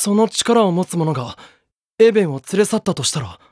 その力を持つ者がエベンを連れ去ったとしたら。